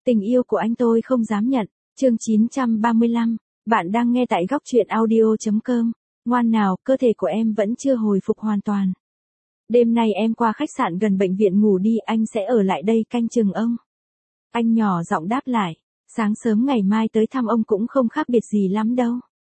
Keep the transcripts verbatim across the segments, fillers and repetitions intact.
Tình yêu của anh tôi không dám nhận. Chương chín trăm ba mươi lăm. Bạn đang nghe tại góc truyện audio.com. Ngoan nào, cơ thể của em vẫn chưa hồi phục hoàn toàn. Đêm nay em qua khách sạn gần bệnh viện ngủ đi, anh sẽ ở lại đây canh chừng ông. Anh nhỏ giọng đáp lại. Sáng sớm ngày mai tới thăm ông cũng không khác biệt gì lắm đâu.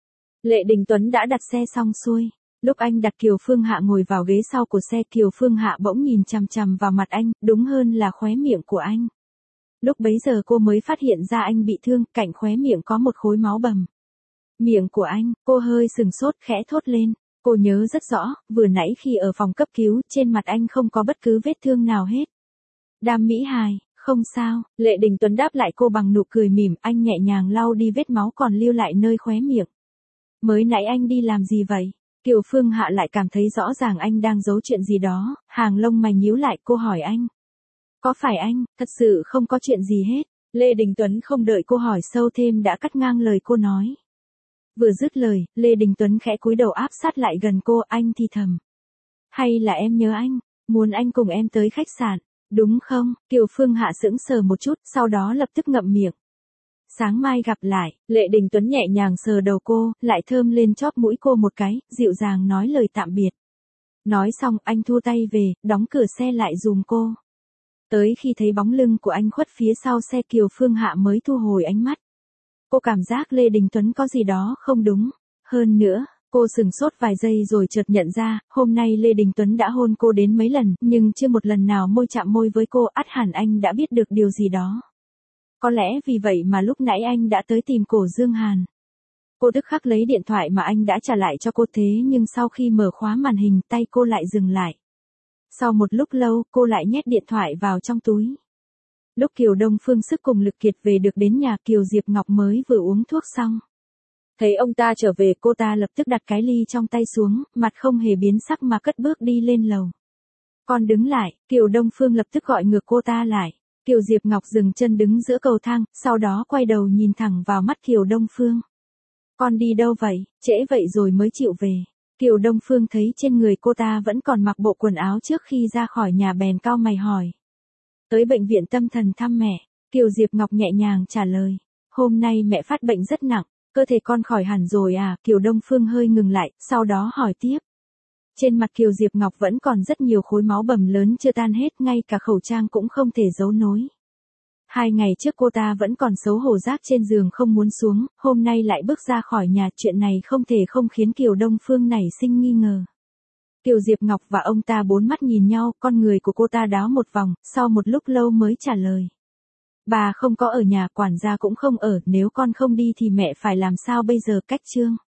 Lệ Đình Tuấn đã đặt xe xong xuôi. Lúc anh đặt Kiều Phương Hạ ngồi vào ghế sau của xe, Kiều Phương Hạ bỗng nhìn chằm chằm vào mặt anh, đúng hơn là khóe miệng của anh. Lúc bấy giờ cô mới phát hiện ra anh bị thương, cạnh khóe miệng có một khối máu bầm. Miệng của anh, cô hơi sừng sốt khẽ thốt lên. Cô nhớ rất rõ, vừa nãy khi ở phòng cấp cứu, trên mặt anh không có bất cứ vết thương nào hết. Đàm Mỹ Hài, không sao, Lệ Đình Tuấn đáp lại cô bằng nụ cười mỉm, anh nhẹ nhàng lau đi vết máu còn lưu lại nơi khóe miệng. Mới nãy anh đi làm gì vậy? Kiều Phương Hạ lại cảm thấy rõ ràng anh đang giấu chuyện gì đó, hàng lông mày nhíu lại, cô hỏi anh. Có phải anh, thật sự không có chuyện gì hết? Lê Đình Tuấn không đợi cô hỏi sâu thêm đã cắt ngang lời cô nói. Vừa dứt lời, Lê Đình Tuấn khẽ cúi đầu áp sát lại gần cô, anh thì thầm. Hay là em nhớ anh, muốn anh cùng em tới khách sạn, đúng không? Kiều Phương Hạ sững sờ một chút, sau đó lập tức ngậm miệng. Sáng mai gặp lại, Lệ Đình Tuấn nhẹ nhàng sờ đầu cô, lại thơm lên chóp mũi cô một cái, dịu dàng nói lời tạm biệt. Nói xong, anh thu tay về, đóng cửa xe lại giùm cô. Tới khi thấy bóng lưng của anh khuất phía sau xe, Kiều Phương Hạ mới thu hồi ánh mắt. Cô cảm giác Lê Đình Tuấn có gì đó không đúng. Hơn nữa, cô sừng sốt vài giây rồi chợt nhận ra, hôm nay Lê Đình Tuấn đã hôn cô đến mấy lần, nhưng chưa một lần nào môi chạm môi với cô, ắt hẳn anh đã biết được điều gì đó. Có lẽ vì vậy mà lúc nãy anh đã tới tìm Cổ Dương Hàn. Cô tức khắc lấy điện thoại mà anh đã trả lại cho cô, thế nhưng sau khi mở khóa màn hình, tay cô lại dừng lại. Sau một lúc lâu, cô lại nhét điện thoại vào trong túi. Lúc Kiều Đông Phương sức cùng lực kiệt về được đến nhà, Kiều Diệp Ngọc mới vừa uống thuốc xong. Thấy ông ta trở về, cô ta lập tức đặt cái ly trong tay xuống, mặt không hề biến sắc mà cất bước đi lên lầu. Con đứng lại, Kiều Đông Phương lập tức gọi ngược cô ta lại. Kiều Diệp Ngọc dừng chân đứng giữa cầu thang, sau đó quay đầu nhìn thẳng vào mắt Kiều Đông Phương. Con đi đâu vậy, trễ vậy rồi mới chịu về. Kiều Đông Phương thấy trên người cô ta vẫn còn mặc bộ quần áo trước khi ra khỏi nhà bèn cau mày hỏi. Tới bệnh viện tâm thần thăm mẹ, Kiều Diệp Ngọc nhẹ nhàng trả lời. Hôm nay mẹ phát bệnh rất nặng, cơ thể con khỏi hẳn rồi à? Kiều Đông Phương hơi ngừng lại, sau đó hỏi tiếp. Trên mặt Kiều Diệp Ngọc vẫn còn rất nhiều khối máu bầm lớn chưa tan hết, ngay cả khẩu trang cũng không thể giấu nối. Hai ngày trước cô ta vẫn còn xấu hổ rác trên giường không muốn xuống, hôm nay lại bước ra khỏi nhà, chuyện này không thể không khiến Kiều Đông Phương nảy sinh nghi ngờ. Kiều Diệp Ngọc và ông ta bốn mắt nhìn nhau, con người của cô ta đáo một vòng, sau một lúc lâu mới trả lời. Bà không có ở nhà, quản gia cũng không ở, nếu con không đi thì mẹ phải làm sao bây giờ? Cách Trương